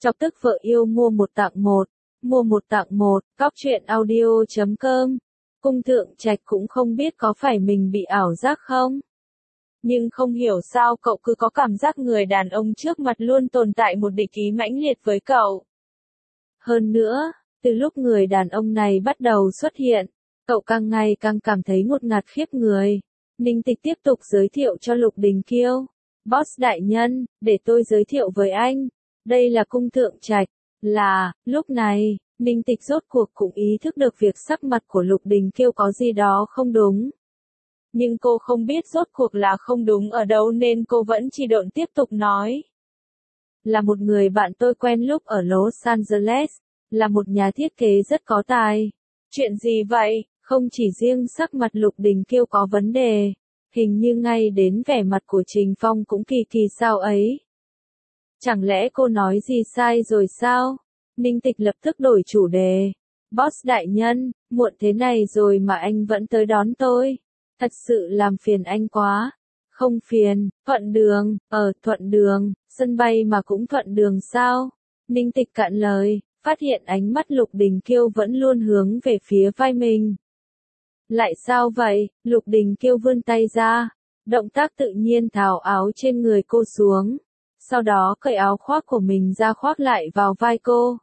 Chọc tức vợ yêu mua một tặng một. Mua một tặng một, cóc truyện audio.com. Cung Thượng Trạch cũng không biết có phải mình bị ảo giác không. Nhưng không hiểu sao cậu cứ có cảm giác người đàn ông trước mặt luôn tồn tại một địch ý mãnh liệt với cậu. Hơn nữa, từ lúc người đàn ông này bắt đầu xuất hiện, cậu càng ngày càng cảm thấy ngột ngạt khiếp người. Ninh Tịch tiếp tục giới thiệu cho Lục Đình Kiêu. Boss đại nhân, để tôi giới thiệu với anh. Đây là Cung Thượng Trạch. Lúc này, Ninh Tịch rốt cuộc cũng ý thức được việc sắc mặt của Lục Đình Kiêu có gì đó không đúng. Nhưng cô không biết rốt cuộc là không đúng ở đâu nên cô vẫn chỉ độn tiếp tục nói. Là một người bạn tôi quen lúc ở Los Angeles, là một nhà thiết kế rất có tài. Chuyện gì vậy? Không chỉ riêng sắc mặt Lục Đình Kiêu có vấn đề, hình như ngay đến vẻ mặt của Trình Phong cũng kỳ kỳ sao ấy. Chẳng lẽ cô nói gì sai rồi sao? Ninh Tịch lập tức đổi chủ đề. Boss đại nhân, muộn thế này rồi mà anh vẫn tới đón tôi. Thật sự làm phiền anh quá. Không phiền, thuận đường, thuận đường, sân bay mà cũng thuận đường sao? Ninh Tịch cạn lời, phát hiện ánh mắt Lục Đình Kiêu vẫn luôn hướng về phía vai mình. Lại sao vậy? Lục Đình Kiêu vươn tay ra, động tác tự nhiên tháo áo trên người cô xuống, sau đó cởi áo khoác của mình ra khoác lại vào vai cô.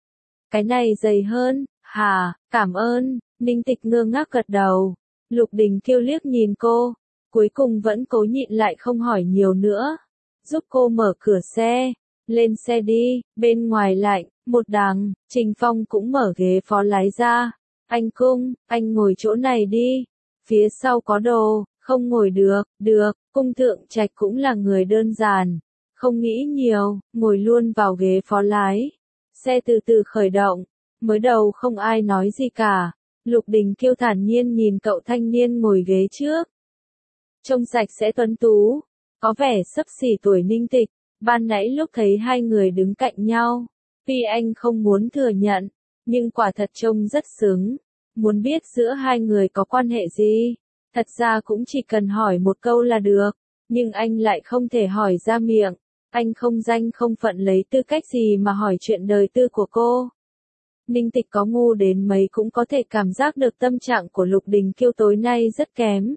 Cái này dày hơn, hả? Cảm ơn. Ninh Tịch ngơ ngác gật đầu. Lục Đình Kiêu liếc nhìn cô, cuối cùng vẫn cố nhịn lại không hỏi nhiều nữa, giúp cô mở cửa xe. Lên xe đi. Bên ngoài lạnh, một đằng, Trình Phong cũng mở ghế phó lái ra. Anh Cung, anh ngồi chỗ này đi. Phía sau có đồ. Không ngồi được. Được. Cung Thượng Trạch cũng là người đơn giản, không nghĩ nhiều, ngồi luôn vào ghế phó lái. Xe từ từ khởi động. Mới đầu không ai nói gì cả. Lục Đình Kiêu thản nhiên nhìn cậu thanh niên ngồi ghế trước. Trông sạch sẽ tuấn tú, có vẻ xấp xỉ tuổi Ninh Tịch. Ban nãy lúc thấy hai người đứng cạnh nhau, tuy anh không muốn thừa nhận, nhưng quả thật trông rất xứng. Muốn biết giữa hai người có quan hệ gì? Thật ra cũng chỉ cần hỏi một câu là được, nhưng anh lại không thể hỏi ra miệng. Anh không danh không phận lấy tư cách gì mà hỏi chuyện đời tư của cô. Ninh Tịch có ngu đến mấy cũng có thể cảm giác được tâm trạng của Lục Đình Kiêu tối nay rất kém.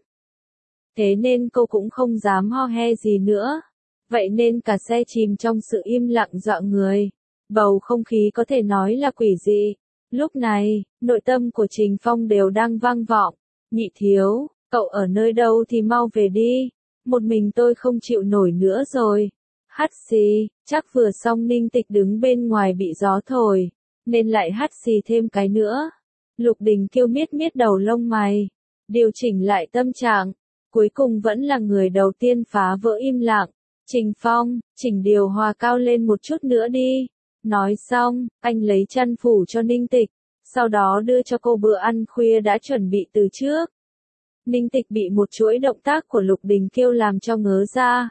Thế nên cô cũng không dám ho he gì nữa. Vậy nên cả xe chìm trong sự im lặng dọa người. Bầu không khí có thể nói là quỷ dị. Lúc này, nội tâm của Trình Phong đều đang vang vọng. Nhị thiếu, cậu ở nơi đâu thì mau về đi. Một mình tôi không chịu nổi nữa rồi. Hắt xì, chắc vừa xong Ninh Tịch đứng bên ngoài bị gió thổi, nên lại hắt xì thêm cái nữa. Lục Đình Kiêu miết miết đầu lông mày, điều chỉnh lại tâm trạng, cuối cùng vẫn là người đầu tiên phá vỡ im lặng. Trình Phong, chỉnh điều hòa cao lên một chút nữa đi. Nói xong, anh lấy chăn phủ cho Ninh Tịch, sau đó đưa cho cô bữa ăn khuya đã chuẩn bị từ trước. Ninh Tịch bị một chuỗi động tác của Lục Đình Kiêu làm cho ngớ ra.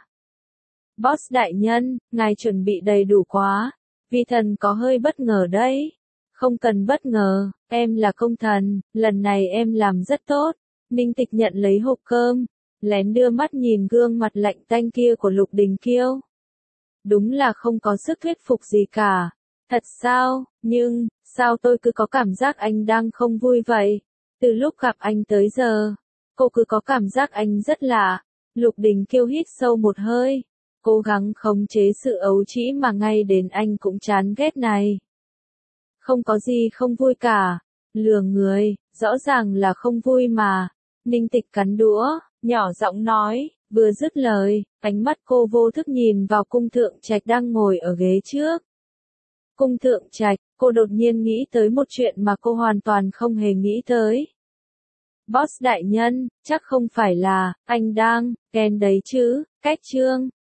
Boss đại nhân, ngài chuẩn bị đầy đủ quá. Vi thần có hơi bất ngờ đấy. Không cần bất ngờ, em là công thần, lần này em làm rất tốt. Ninh Tịch nhận lấy hộp cơm, lén đưa mắt nhìn gương mặt lạnh tanh kia của Lục Đình Kiêu. Đúng là không có sức thuyết phục gì cả. Thật sao? Nhưng, sao tôi cứ có cảm giác anh đang không vui vậy? Từ lúc gặp anh tới giờ, cô cứ có cảm giác anh rất lạ. Lục Đình Kiêu hít sâu một hơi, cố gắng khống chế sự ấu trĩ mà ngay đến anh cũng chán ghét này. Không có gì không vui cả. Lừa người, rõ ràng là không vui mà. Ninh Tịch cắn đũa, nhỏ giọng nói, vừa dứt lời, ánh mắt cô vô thức nhìn vào Cung Thượng Trạch đang ngồi ở ghế trước. Cung Thượng Trạch, cô đột nhiên nghĩ tới một chuyện mà cô hoàn toàn không hề nghĩ tới. Boss đại nhân, chắc không phải là, anh đang, ghen đấy chứ, cách trương.